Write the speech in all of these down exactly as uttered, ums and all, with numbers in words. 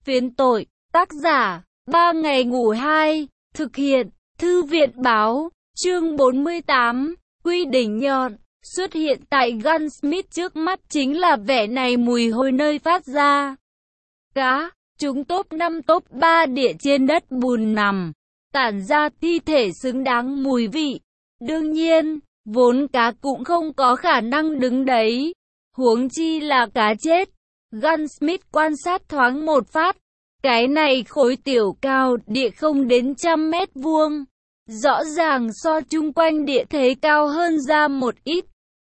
Phiến tội, tác giả, ba ngày ngủ hai, thực hiện, thư viện báo, chương bốn mươi tám, quy đỉnh nhọn, xuất hiện tại Gunsmith trước mắt chính là vẻ này mùi hôi nơi phát ra. Cá, chúng top năm top ba địa trên đất bùn nằm, tản ra thi thể xứng đáng mùi vị. Đương nhiên, vốn cá cũng không có khả năng đứng đấy, huống chi là cá chết. Gunsmith quan sát thoáng một phát, cái này khối tiểu cao địa không đến trăm mét vuông, rõ ràng so chung quanh địa thế cao hơn ra một ít.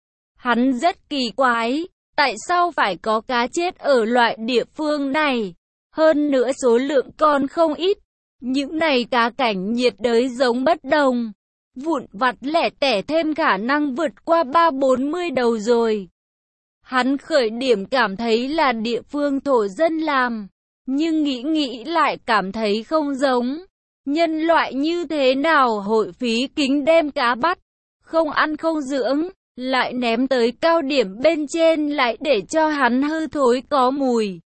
Hắn rất kỳ quái, tại sao phải có cá chết ở loại địa phương này, hơn nữa số lượng còn không ít. Những này cá cảnh nhiệt đới giống bất đồng, vụn vặt lẻ tẻ thêm khả năng vượt qua ba bốn mươi đầu rồi. Hắn khởi điểm cảm thấy là địa phương thổ dân làm, nhưng nghĩ nghĩ lại cảm thấy không giống. Nhân loại như thế nào hội phí kính đem cá bắt, không ăn không dưỡng, lại ném tới cao điểm bên trên lại để cho hắn hư thối có mùi.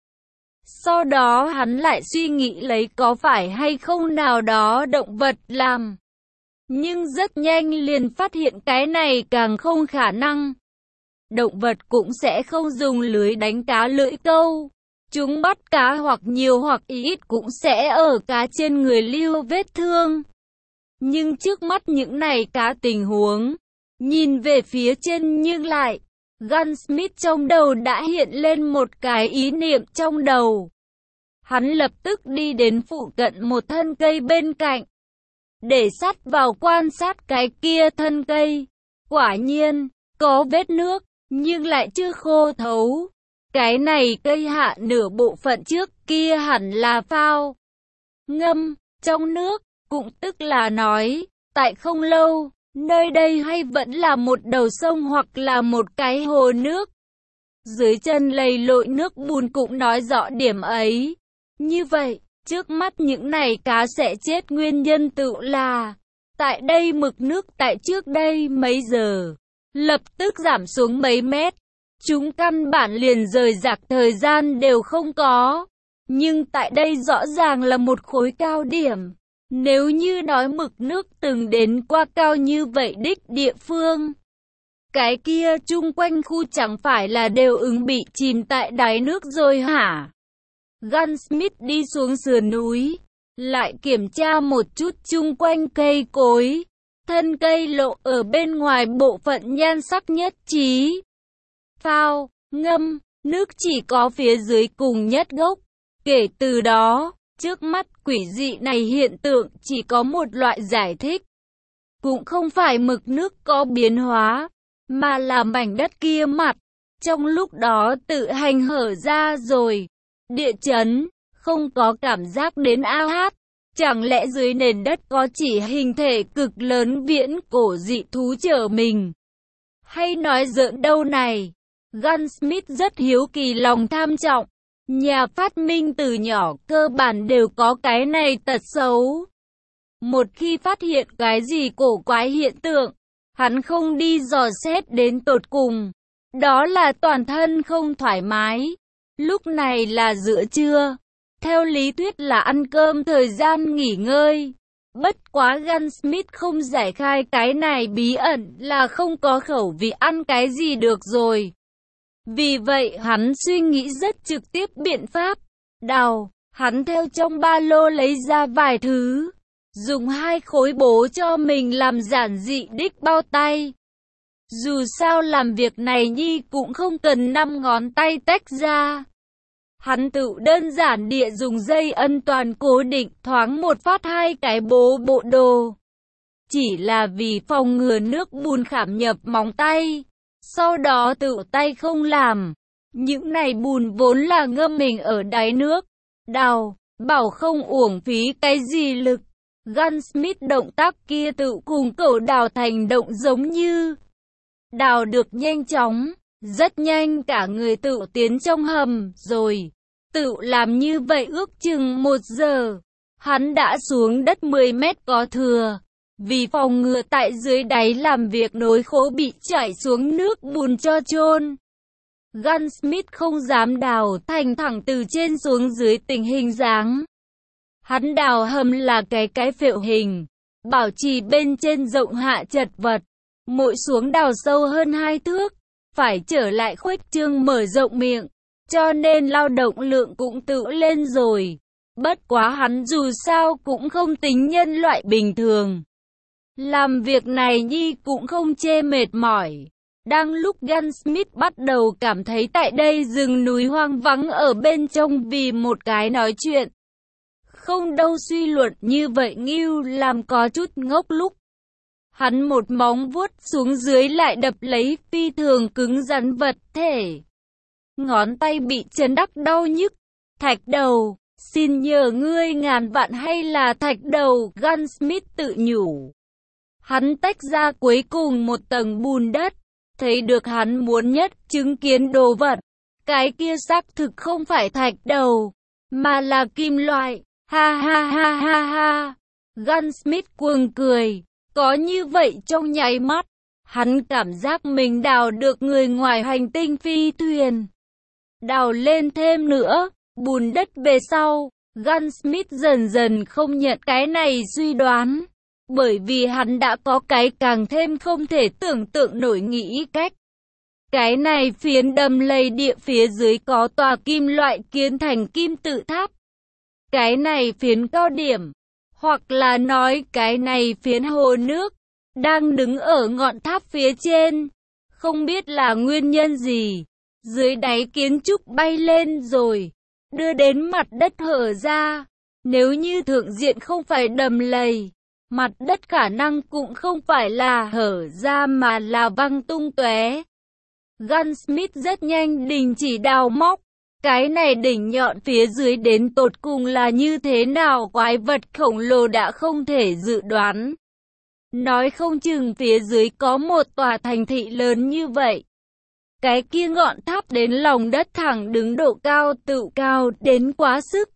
Sau đó hắn lại suy nghĩ lấy có phải hay không nào đó động vật làm. Nhưng rất nhanh liền phát hiện cái này càng không khả năng. Động vật cũng sẽ không dùng lưới đánh cá lưỡi câu. Chúng bắt cá hoặc nhiều hoặc ít cũng sẽ ở cá trên người lưu vết thương. Nhưng trước mắt những này cá tình huống, nhìn về phía trên nhưng lại, Gunsmith trong đầu đã hiện lên một cái ý niệm trong đầu. Hắn lập tức đi đến phụ cận một thân cây bên cạnh, để sát vào quan sát cái kia thân cây. Quả nhiên, có vết nước, nhưng lại chưa khô thấu. Cái này cây hạ nửa bộ phận trước kia hẳn là phao ngâm trong nước, cũng tức là nói, tại không lâu, nơi đây hay vẫn là một đầu sông hoặc là một cái hồ nước. Dưới chân lầy lội nước bùn cũng nói rõ điểm ấy. Như vậy, trước mắt những này cá sẽ chết nguyên nhân tự là, tại đây mực nước tại trước đây mấy giờ, lập tức giảm xuống mấy mét. Chúng căn bản liền rời rạc thời gian đều không có. Nhưng tại đây rõ ràng là một khối cao điểm. Nếu như nói mực nước từng đến qua cao như vậy đích địa phương, cái kia chung quanh khu chẳng phải là đều ứng bị chìm tại đáy nước rồi hả? Gunsmith đi xuống sườn núi, lại kiểm tra một chút chung quanh cây cối. Thân cây lộ ở bên ngoài bộ phận nhan sắc nhất trí. Phao, ngâm, nước chỉ có phía dưới cùng nhất gốc. Kể từ đó, trước mắt quỷ dị này hiện tượng chỉ có một loại giải thích. Cũng không phải mực nước có biến hóa, mà là mảnh đất kia mặt. Trong lúc đó tự hành hở ra rồi. Địa chấn, không có cảm giác đến ao hát. Chẳng lẽ dưới nền đất có chỉ hình thể cực lớn viễn cổ dị thú chở mình? Hay nói giỡn đâu này? Gunsmith rất hiếu kỳ lòng tham trọng. Nhà phát minh từ nhỏ cơ bản đều có cái này tật xấu. Một khi phát hiện cái gì cổ quái hiện tượng, hắn không đi dò xét đến tột cùng. Đó là toàn thân không thoải mái. Lúc này là giữa trưa. Theo lý thuyết là ăn cơm thời gian nghỉ ngơi. Bất quá Gunsmith không giải khai cái này bí ẩn là không có khẩu vị ăn cái gì được rồi. Vì vậy hắn suy nghĩ rất trực tiếp biện pháp. Đào, hắn theo trong ba lô lấy ra vài thứ. Dùng hai khối bố cho mình làm giản dị đích bao tay. Dù sao làm việc này nhi cũng không cần năm ngón tay tách ra. Hắn tự đơn giản địa dùng dây an toàn cố định thoáng một phát hai cái bố bộ đồ. Chỉ là vì phòng ngừa nước bùn khảm nhập móng tay. Sau đó tự tay không làm. Những này bùn vốn là ngâm mình ở đáy nước. Đào, bảo không uổng phí cái gì lực. Gunsmith động tác kia tự cùng cậu đào thành động giống như. Đào được nhanh chóng, rất nhanh cả người tự tiến trong hầm rồi. Tự làm như vậy ước chừng một giờ. Hắn đã xuống đất mười mét có thừa. Vì phòng ngừa tại dưới đáy làm việc nối khố bị chảy xuống nước bùn cho chôn. Gunsmith không dám đào thành thẳng từ trên xuống dưới tình hình dáng. Hắn đào hầm là cái cái phễu hình, bảo trì bên trên rộng hạ chật vật, mỗi xuống đào sâu hơn hai thước, phải trở lại khuếch trương mở rộng miệng, cho nên lao động lượng cũng tự lên rồi. Bất quá hắn dù sao cũng không tính nhân loại bình thường. Làm việc này nhi cũng không chê mệt mỏi. Đang lúc Gunsmith bắt đầu cảm thấy tại đây rừng núi hoang vắng ở bên trong vì một cái nói chuyện. Không đâu suy luận như vậy Ngưu làm có chút ngốc lúc. Hắn một móng vuốt xuống dưới lại đập lấy phi thường cứng rắn vật thể. Ngón tay bị chấn đắc đau nhức. Thạch đầu, xin nhờ ngươi ngàn vạn hay là thạch đầu, Gunsmith tự nhủ. Hắn tách ra cuối cùng một tầng bùn đất. Thấy được hắn muốn nhất chứng kiến đồ vật. Cái kia xác thực không phải thạch đầu, mà là kim loại. Ha ha ha ha ha. Gunsmith cuồng cười. Có như vậy trong nháy mắt, hắn cảm giác mình đào được người ngoài hành tinh phi thuyền. Đào lên thêm nữa, bùn đất về sau, Gunsmith dần dần không nhận cái này suy đoán. Bởi vì hắn đã có cái càng thêm không thể tưởng tượng nổi nghĩ cách. Cái này phiến đầm lầy địa phía dưới có tòa kim loại kiến thành kim tự tháp. Cái này phiến cao điểm, hoặc là nói cái này phiến hồ nước, đang đứng ở ngọn tháp phía trên. Không biết là nguyên nhân gì, dưới đáy kiến trúc bay lên rồi, đưa đến mặt đất hở ra. Nếu như thượng diện không phải đầm lầy, mặt đất khả năng cũng không phải là hở ra mà là văng tung tóe. Gunsmith rất nhanh đình chỉ đào móc. Cái này đỉnh nhọn phía dưới đến tột cùng là như thế nào, quái vật khổng lồ đã không thể dự đoán. Nói không chừng phía dưới có một tòa thành thị lớn như vậy. Cái kia ngọn tháp đến lòng đất thẳng đứng độ cao tự cao đến quá sức.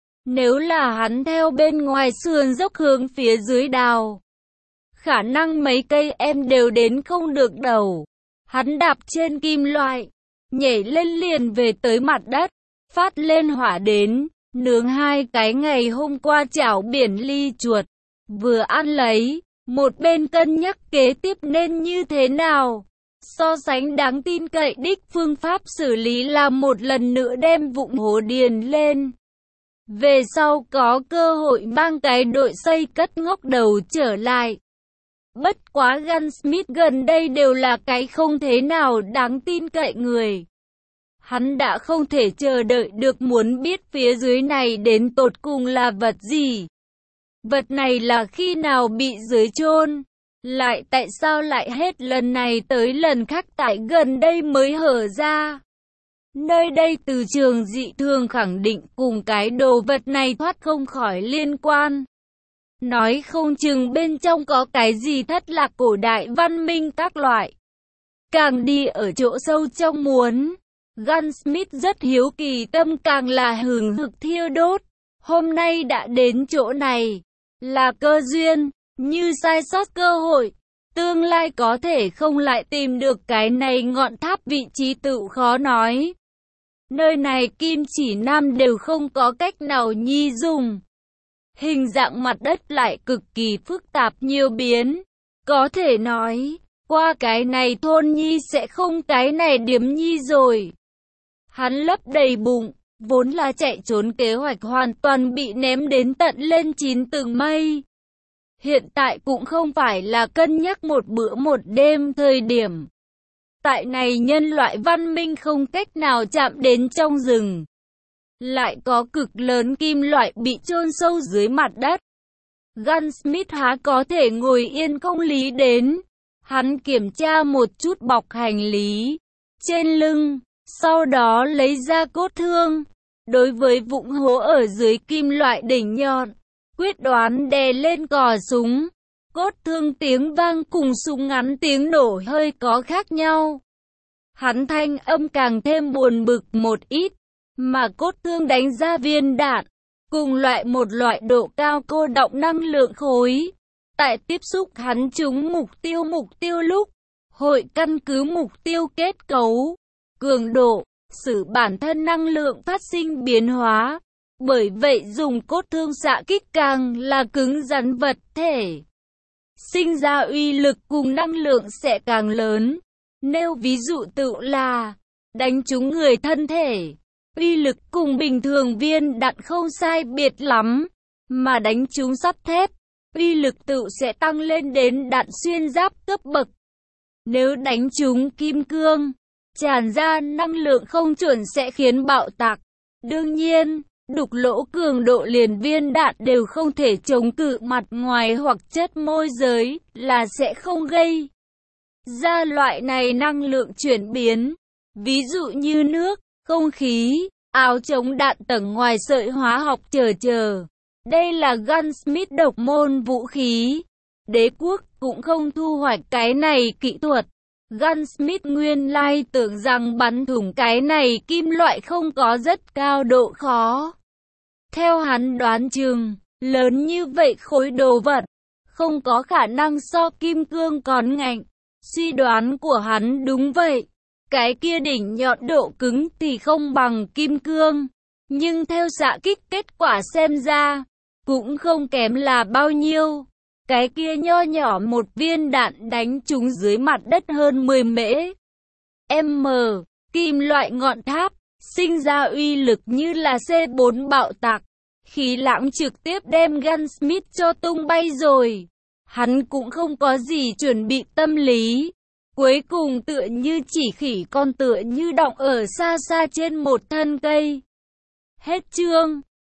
Nếu là hắn theo bên ngoài sườn dốc hướng phía dưới đào, khả năng mấy cây em đều đến không được đầu. Hắn đạp trên kim loại, nhảy lên liền về tới mặt đất, phát lên hỏa đến, nướng hai cái ngày hôm qua chảo biển ly chuột, vừa ăn lấy, một bên cân nhắc kế tiếp nên như thế nào. So sánh đáng tin cậy đích phương pháp xử lý là một lần nữa đem vụng hố điền lên. Về sau có cơ hội mang cái đội xây cất ngóc đầu trở lại. Bất quá Gunsmith gần đây đều là cái không thế nào đáng tin cậy người. Hắn đã không thể chờ đợi được muốn biết phía dưới này đến tột cùng là vật gì. Vật này là khi nào bị dưới chôn, lại tại sao lại hết lần này tới lần khác tại gần đây mới hở ra. Nơi đây từ trường dị thường khẳng định cùng cái đồ vật này thoát không khỏi liên quan. Nói không chừng bên trong có cái gì thất lạc cổ đại văn minh các loại. Càng đi ở chỗ sâu trong muốn, Gunsmith rất hiếu kỳ, tâm càng là hừng hực thiêu đốt. Hôm nay đã đến chỗ này, là cơ duyên, như sai sót cơ hội, tương lai có thể không lại tìm được cái này ngọn tháp vị trí tự khó nói. Nơi này kim chỉ nam đều không có cách nào nhi dùng. Hình dạng mặt đất lại cực kỳ phức tạp nhiều biến. Có thể nói, qua cái này thôn nhi sẽ không cái này điếm nhi rồi. Hắn lấp đầy bụng, vốn là chạy trốn kế hoạch hoàn toàn bị ném đến tận lên chín tầng mây. Hiện tại cũng không phải là cân nhắc một bữa một đêm thời điểm. Tại này nhân loại văn minh không cách nào chạm đến trong rừng. Lại có cực lớn kim loại bị chôn sâu dưới mặt đất. Gunsmith há có thể ngồi yên không lý đến. Hắn kiểm tra một chút bọc hành lý trên lưng, sau đó lấy ra cốt thương. Đối với vũng hố ở dưới kim loại đỉnh nhọn, quyết đoán đè lên cò súng. Cốt thương tiếng vang cùng súng ngắn tiếng nổ hơi có khác nhau. Hắn thanh âm càng thêm buồn bực một ít, mà cốt thương đánh ra viên đạn, cùng loại một loại độ cao cô đọng năng lượng khối. Tại tiếp xúc hắn trúng mục tiêu mục tiêu lúc, hội căn cứ mục tiêu kết cấu, cường độ,使bản thân năng lượng phát sinh biến hóa. Bởi vậy dùng cốt thương xạ kích càng là cứng rắn vật thể, sinh ra uy lực cùng năng lượng sẽ càng lớn. Nêu ví dụ tự là đánh trúng người thân thể, uy lực cùng bình thường viên đạn không sai biệt lắm, mà đánh trúng sắt thép, uy lực tự sẽ tăng lên đến đạn xuyên giáp cấp bậc. Nếu đánh trúng kim cương, tràn ra năng lượng không chuẩn sẽ khiến bạo tạc. Đương nhiên, đục lỗ cường độ liền viên đạn đều không thể chống cự mặt ngoài hoặc chất môi giới là sẽ không gây ra loại này năng lượng chuyển biến. Ví dụ như nước, không khí, áo chống đạn tầng ngoài sợi hóa học chờ chờ. Đây là Gunsmith độc môn vũ khí. Đế quốc cũng không thu hoạch cái này kỹ thuật. Gunsmith nguyên lai tưởng rằng bắn thủng cái này kim loại không có rất cao độ khó. Theo hắn đoán chừng, lớn như vậy khối đồ vật, không có khả năng so kim cương còn ngạnh. Suy đoán của hắn đúng vậy. Cái kia đỉnh nhọn độ cứng thì không bằng kim cương. Nhưng theo xạ kích kết quả xem ra, cũng không kém là bao nhiêu. Cái kia nho nhỏ một viên đạn đánh trúng dưới mặt đất hơn mười mễ. M, kim loại ngọn tháp, sinh ra uy lực như là C bốn bạo tạc. Khí lãng trực tiếp đem Gunsmith cho tung bay rồi. Hắn cũng không có gì chuẩn bị tâm lý. Cuối cùng tựa như chỉ khỉ con tựa như đọng ở xa xa trên một thân cây. Hết chương.